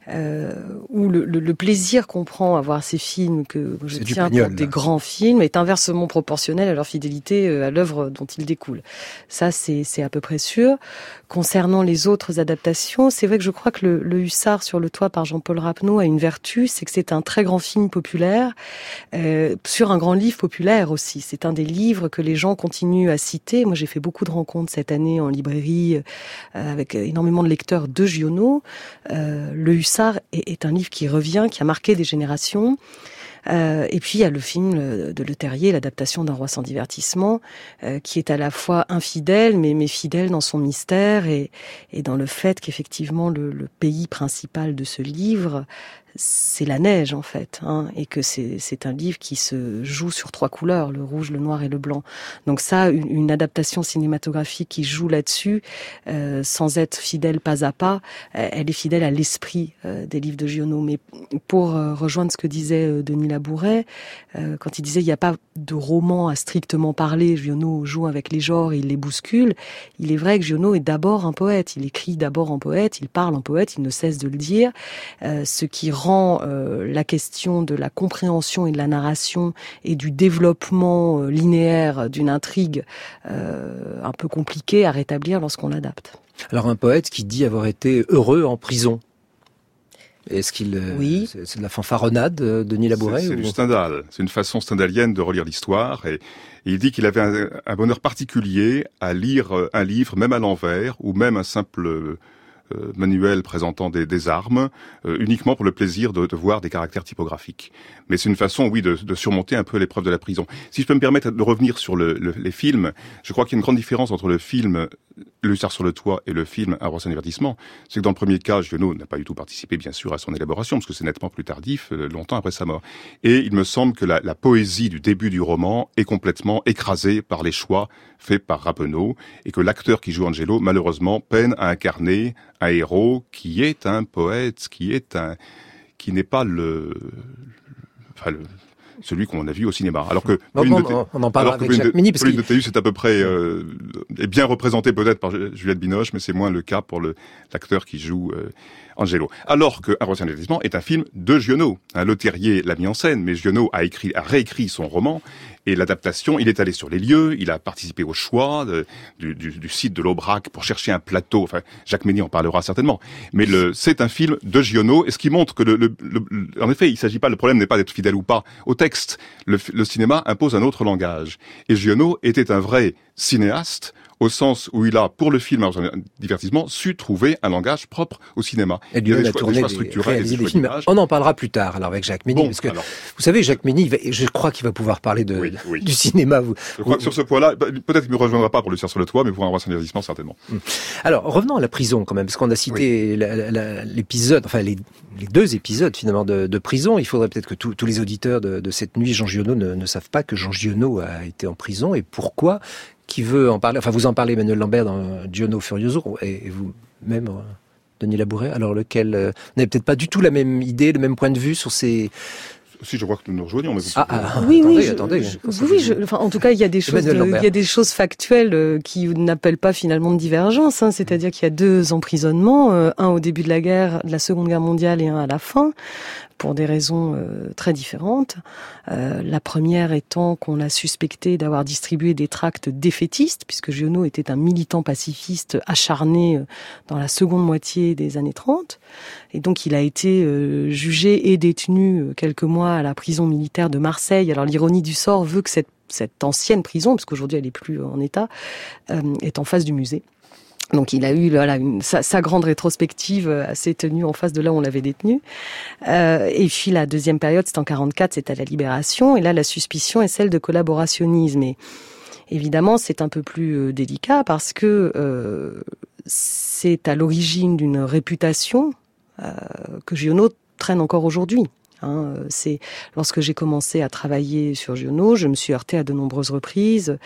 euh, où le, le, le plaisir qu'on prend à voir ces films que je c'est tiens pour des grands films est inversement proportionnel à leur fidélité à l'œuvre dont ils découlent. Ça, c'est, c'est à peu près sûr. Concernant les autres adaptations, c'est vrai que je crois que le, le Hussard sur le toit par Jean-Paul Rappeneau a une vertu, c'est que c'est un très grand film populaire euh, sur un grand livre populaire aussi. C'est un des livres que les gens continuent à citer. Moi, j'ai fait beaucoup de rencontres cette année en librairie euh, avec énormément de lecteurs de Giono. Euh, le Hussard est, est un livre qui revient, qui a marqué des générations. Euh, et puis il y a le film de Le Terrier, l'adaptation d'un roi sans divertissement, euh, qui est à la fois infidèle, mais, mais fidèle dans son mystère et, et dans le fait qu'effectivement le, le pays principal de ce livre, c'est la neige en fait, hein, et que c'est, c'est un livre qui se joue sur trois couleurs, le rouge, le noir et le blanc. Donc ça, une, une adaptation cinématographique qui joue là-dessus, euh, sans être fidèle pas à pas, euh, elle est fidèle à l'esprit euh, des livres de Giono. Mais pour euh, rejoindre ce que disait euh, Denis Labouret, euh, quand il disait il n'y a pas de roman à strictement parler, Giono joue avec les genres, il les bouscule, il est vrai que Giono est d'abord un poète, il écrit d'abord en poète, il parle en poète, il ne cesse de le dire, euh, ce qui rend euh, la question de la compréhension et de la narration et du développement euh, linéaire d'une intrigue euh, un peu compliquée à rétablir lorsqu'on l'adapte. Alors un poète qui dit avoir été heureux en prison. Est-ce qu'il oui. c'est, c'est de la fanfaronnade, Denis Labouret? C'est, c'est ou... du Stendhal. C'est une façon stendhalienne de relire l'histoire. Et, et il dit qu'il avait un, un bonheur particulier à lire un livre, même à l'envers, ou même un simple euh, manuel présentant des, des armes, euh, uniquement pour le plaisir de, de voir des caractères typographiques. Mais c'est une façon, oui, de, de surmonter un peu l'épreuve de la prison. Si je peux me permettre de revenir sur le, le, les films, je crois qu'il y a une grande différence entre le film Le Hussard sur le toit et le film Un roi sans divertissement. C'est que dans le premier cas, Giono n'a pas du tout participé, bien sûr, à son élaboration, parce que c'est nettement plus tardif, longtemps après sa mort. Et il me semble que la, la poésie du début du roman est complètement écrasée par les choix faits par Rappeneau, et que l'acteur qui joue Angelo, malheureusement, peine à incarner un héros qui est un poète, qui est un, qui n'est pas le, enfin le, celui qu'on a vu au cinéma. Alors que bon, bon, de, on en parle avec Jacques Meny, parce que de Théus est à peu près euh, est bien représenté peut-être par Juliette Binoche, mais c'est moins le cas pour le l'acteur qui joue euh, Angelo. Alors que Un roi sans divertissement est un film de Giono. Hein, Le Terrier l'a mis en scène, mais Giono a écrit, a réécrit son roman. Et l'adaptation, il est allé sur les lieux, il a participé au choix de, du, du, du site de l'Aubrac pour chercher un plateau. Enfin, Jacques Meny en parlera certainement. Mais le, c'est un film de Giono, et ce qui montre que, le, le, le, en effet, il s'agit pas, le problème n'est pas d'être fidèle ou pas au texte. Le, le cinéma impose un autre langage. Et Giono était un vrai cinéaste, au sens où il a, pour le film, un divertissement, su trouver un langage propre au cinéma. Et lui, il a tourné des, réalisé des films. On en parlera plus tard, alors, avec Jacques Meny, bon, parce que, alors, vous savez, Jacques Meny, je crois qu'il va pouvoir parler de, oui, oui. du cinéma. Vous, je crois vous, que sur ce point-là, peut-être qu'il ne me rejoindra pas pour Le Hussard sur le toit, mais pour Un roi sans divertissement, certainement. Alors, revenons à la prison, quand même, parce qu'on a cité oui. la, la, l'épisode, enfin, les, les deux épisodes, finalement, de, de prison. Il faudrait peut-être que tous, tous les auditeurs de, de cette nuit, Jean Giono, ne, ne savent pas que Jean Giono a été en prison, et pourquoi. Qui veut en parler, enfin vous en parlez, Emmanuel Lambert, dans Giono Furioso, et, et vous-même, euh, Denis Labouret, alors lequel, euh, vous n'avez peut-être pas du tout la même idée, le même point de vue sur ces... Si, je crois que nous nous rejoignons. Mais vous ah, ah, oui, attendez, oui, je, attendez. Je, oui, je, enfin, en tout cas, il y a des choses, de, il y a des choses factuelles euh, qui n'appellent pas finalement de divergence. Hein, c'est-à-dire qu'il y a deux emprisonnements, euh, un au début de la guerre, de la Seconde Guerre mondiale, et un à la fin, pour des raisons euh, très différentes. Euh, la première étant qu'on l'a suspecté d'avoir distribué des tracts défaitistes, puisque Giono était un militant pacifiste acharné euh, dans la seconde moitié des années trente. Et donc, il a été euh, jugé et détenu euh, quelques mois à la prison militaire de Marseille. Alors, l'ironie du sort veut que cette, cette ancienne prison, parce qu'aujourd'hui, elle n'est plus en état, euh, est en face du musée. Donc il a eu voilà, une, sa, sa grande rétrospective s'est tenue en face de là où on l'avait détenu. Euh, et puis la deuxième période, c'est en quarante-quatre, c'est à la Libération. Et là, la suspicion est celle de collaborationnisme. Et évidemment, c'est un peu plus euh, délicat parce que euh, c'est à l'origine d'une réputation euh, que Giono traîne encore aujourd'hui. Hein, c'est lorsque j'ai commencé à travailler sur Giono, je me suis heurtée à de nombreuses reprises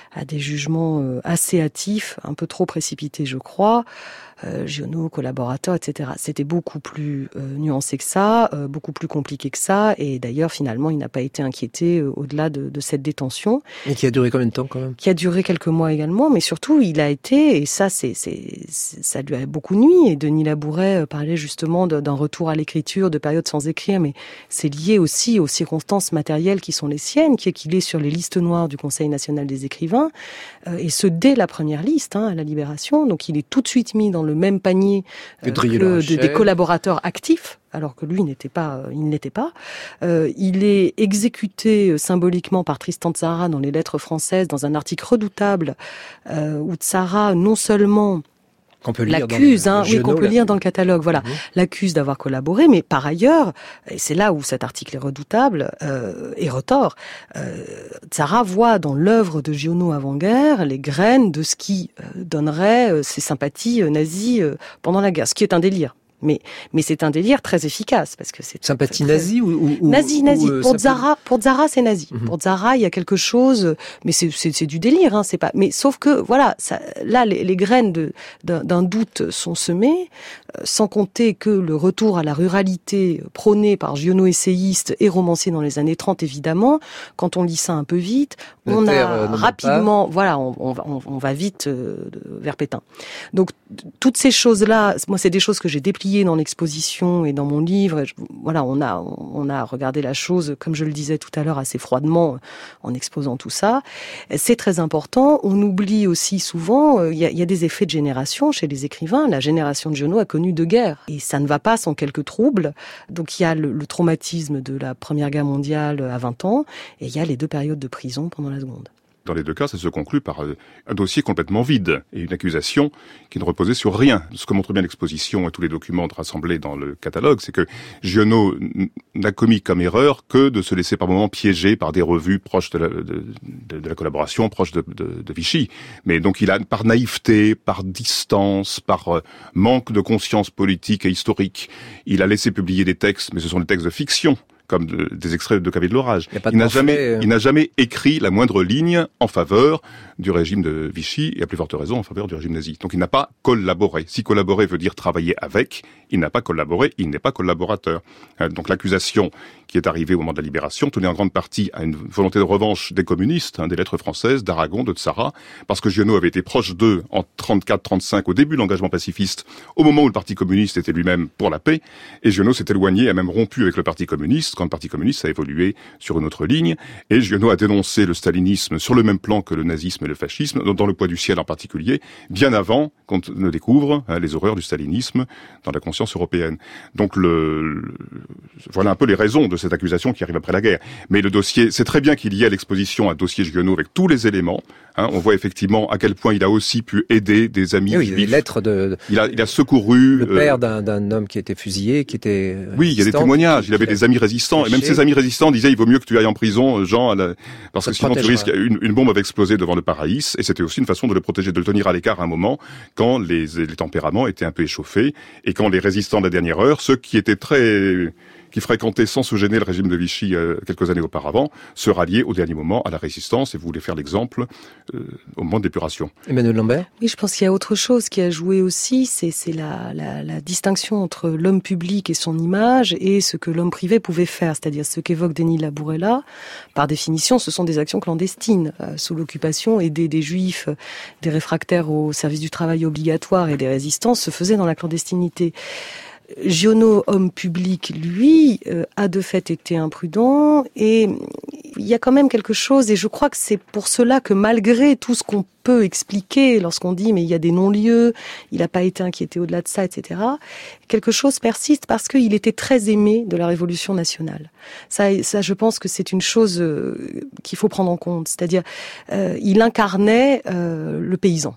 à des jugements euh, assez hâtifs, un peu trop précipités, je crois. Euh, Giono, collaborateurs, et cetera. C'était beaucoup plus euh, nuancé que ça, euh, beaucoup plus compliqué que ça, et d'ailleurs, finalement, il n'a pas été inquiété euh, au-delà de, de cette détention. Et qui a duré combien de temps, quand même? Qui a duré quelques mois également, mais surtout, il a été, et ça, c'est, c'est, c'est ça lui a beaucoup nui, et Denis Labouret parlait justement de, d'un retour à l'écriture, de période sans écrire, mais c'est lié aussi aux circonstances matérielles qui sont les siennes, qui est qu'il est sur les listes noires du Conseil national des écrivains, euh, et ce, dès la première liste, hein, à la Libération, donc il est tout de suite mis dans le même panier euh, que de, des collaborateurs actifs, alors que lui n'était pas, euh, il n'était pas. Euh, il est exécuté euh, symboliquement par Tristan Tzara dans les Lettres françaises, dans un article redoutable euh, où Tzara non seulement qu'on peut lire l'accuse, dans le, hein, le oui, qu'on peut lire dans le catalogue, voilà, mmh. l'accuse d'avoir collaboré, mais par ailleurs, et c'est là où cet article est redoutable euh, et retort, euh, Tzara voit dans l'œuvre de Giono avant-guerre les graines de ce qui euh, donnerait euh, ses sympathies euh, nazies euh, pendant la guerre, ce qui est un délire. Mais, mais c'est un délire très efficace parce que c'est sympathie nazie ou, ou nazi nazi ou, euh, pour Tzara peut... pour Tzara c'est nazi mm-hmm. Pour Tzara il y a quelque chose, mais c'est c'est, c'est du délire, hein, c'est pas, mais sauf que voilà, ça, là les, les graines de d'un, d'un doute sont semées, euh, sans compter que le retour à la ruralité prôné par Giono essayiste et romancier dans les années trente, évidemment, quand on lit ça un peu vite, le on a euh, rapidement pas. voilà on, on, on, on va vite euh, vers Pétain. Donc toutes ces choses là, moi c'est des choses que j'ai dépliées dans l'exposition et dans mon livre. Je, voilà, on a on a regardé la chose, comme je le disais tout à l'heure, assez froidement en exposant tout ça. C'est très important. On oublie aussi souvent, il y a, y a des effets de génération chez les écrivains. La génération de Giono a connu deux guerres et ça ne va pas sans quelques troubles. Donc il y a le, le traumatisme de la Première Guerre mondiale à vingt ans et il y a les deux périodes de prison pendant la Seconde. Dans les deux cas, ça se conclut par un dossier complètement vide et une accusation qui ne reposait sur rien. Ce que montre bien l'exposition et tous les documents rassemblés dans le catalogue, c'est que Giono n'a commis comme erreur que de se laisser par moments piéger par des revues proches de la, de, de, de la collaboration, proches de, de, de Vichy. Mais donc il a, par naïveté, par distance, par manque de conscience politique et historique, il a laissé publier des textes, mais ce sont des textes de fiction, comme de, des extraits de Cavé de l'orage. Il, il n'a jamais, euh... il n'a jamais écrit la moindre ligne en faveur du régime de Vichy et à plus forte raison en faveur du régime nazi. Donc il n'a pas collaboré. Si collaborer veut dire travailler avec, il n'a pas collaboré, il n'est pas collaborateur. Donc l'accusation qui est arrivée au moment de la Libération tenait en grande partie à une volonté de revanche des communistes, hein, des Lettres françaises, d'Aragon, de Tzara, parce que Giono avait été proche d'eux en trente-quatre trente-cinq, au début de l'engagement pacifiste, au moment où le Parti communiste était lui-même pour la paix, et Giono s'est éloigné, a même rompu avec le Parti communiste, quand le Parti communiste a évolué sur une autre ligne, et Giono a dénoncé le stalinisme sur le même plan que le nazisme et le fascisme, dans Le Poids du ciel en particulier, bien avant qu'on ne découvre hein, les horreurs du stalinisme dans la conscience européenne. Donc le, le, voilà un peu les raisons de cette accusation qui arrive après la guerre. Mais le dossier, c'est très bien qu'il y ait à l'exposition un dossier Giono avec tous les éléments. Hein, on voit effectivement à quel point il a aussi pu aider des amis oui, juifs. Il y a des lettres de, il a, il a secouru le père euh, d'un, d'un homme qui était fusillé, qui était. Oui, il y a des témoignages. Il avait des amis résistants, et même ses amis résistants disaient il vaut mieux que tu ailles en prison, Jean, à la... parce Ça que sinon tu risques une, une bombe avait explosé devant le Paraïs. Et c'était aussi une façon de le protéger, de le tenir à l'écart à un moment quand les, les tempéraments étaient un peu échauffés et quand les résistants de la dernière heure, ceux qui étaient très qui fréquentaient sans se gêner le régime de Vichy euh, quelques années auparavant, se ralliaient au dernier moment à la résistance, et vous voulez faire l'exemple euh, au moment de l'épuration. Emmanuel Lambert ? Oui, je pense qu'il y a autre chose qui a joué aussi, c'est, c'est la, la, la distinction entre l'homme public et son image et ce que l'homme privé pouvait faire, c'est-à-dire ce qu'évoque Denis Labouret là, par définition, ce sont des actions clandestines, euh, sous l'occupation, aider des juifs, des réfractaires au service du travail obligatoire et des résistants se faisait dans la clandestinité. Giono, homme public, lui, euh, a de fait été imprudent, et il y a quand même quelque chose, et je crois que c'est pour cela que malgré tout ce qu'on peut expliquer lorsqu'on dit mais il y a des non-lieux, il n'a pas été inquiété au-delà de ça, et cetera, quelque chose persiste parce qu'il était très aimé de la Révolution nationale. Ça, ça je pense que c'est une chose euh, qu'il faut prendre en compte, c'est-à-dire euh, il incarnait euh, le paysan.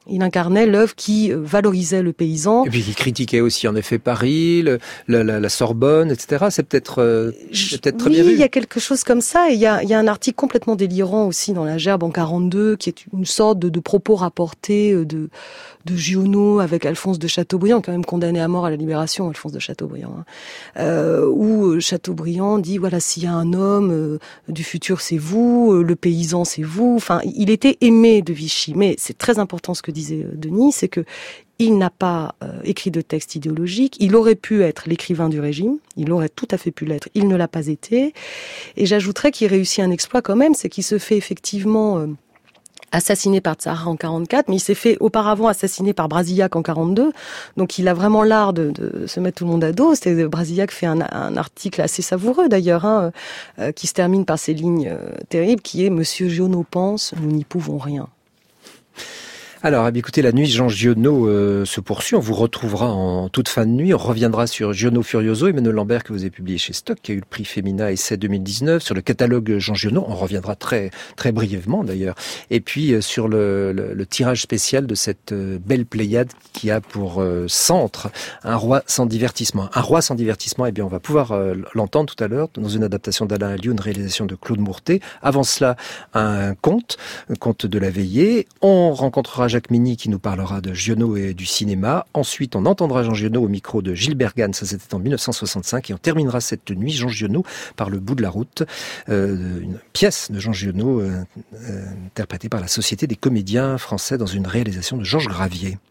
Il incarnait l'œuvre qui valorisait le paysan. Et puis qui critiquait aussi en effet Paris, le, la, la, la Sorbonne, et cetera. C'est peut-être, euh, c'est peut-être très oui, bien vu. Il y a quelque chose comme ça. Et il y a, il y a un article complètement délirant aussi dans la Gerbe en quarante-deux, qui est une sorte de, de propos rapportés de, de Giono avec Alphonse de Chateaubriand, quand même condamné à mort à la Libération, Alphonse de Chateaubriand, hein, euh, où Chateaubriand dit voilà, s'il y a un homme euh, du futur, c'est vous, euh, le paysan, c'est vous. Enfin, il était aimé de Vichy, mais c'est très important ce que disait Denis, c'est que il n'a pas euh, écrit de texte idéologique. Il aurait pu être l'écrivain du régime. Il aurait tout à fait pu l'être. Il ne l'a pas été. Et j'ajouterais qu'il réussit un exploit quand même, c'est qu'il se fait effectivement euh, assassiné par Tzara en quarante-quatre, mais il s'est fait auparavant assassiner par Brasillac en quarante-deux. Donc il a vraiment l'art de, de se mettre tout le monde à dos. C'est, Brasillac fait un, un article assez savoureux d'ailleurs, hein, euh, qui se termine par ces lignes euh, terribles, qui est « Monsieur Giono pense, nous n'y pouvons rien ». Alors, eh bien, écoutez, la nuit Jean Giono euh, se poursuit. On vous retrouvera en toute fin de nuit. On reviendra sur Giono Furioso, Emmanuel Lambert, que vous avez publié chez Stock, qui a eu le prix Femina Essai deux mille dix-neuf, sur le catalogue Jean Giono. On reviendra très très brièvement d'ailleurs. Et puis euh, sur le, le, le tirage spécial de cette euh, belle Pléiade qui a pour euh, centre un roi sans divertissement. Un roi sans divertissement, eh bien, on va pouvoir euh, l'entendre tout à l'heure dans une adaptation d'Alain Alliot, une réalisation de Claude Mourtet. Avant cela, un conte, un conte de la veillée. On rencontrera Jacques Mini qui nous parlera de Giono et du cinéma. Ensuite, on entendra Jean Giono au micro de Gilles Bergane, ça c'était en mille neuf cent soixante-cinq, et on terminera cette nuit Jean Giono par Le bout de la route, euh, une pièce de Jean Giono euh, euh, interprétée par la Société des comédiens français dans une réalisation de Georges Gravier.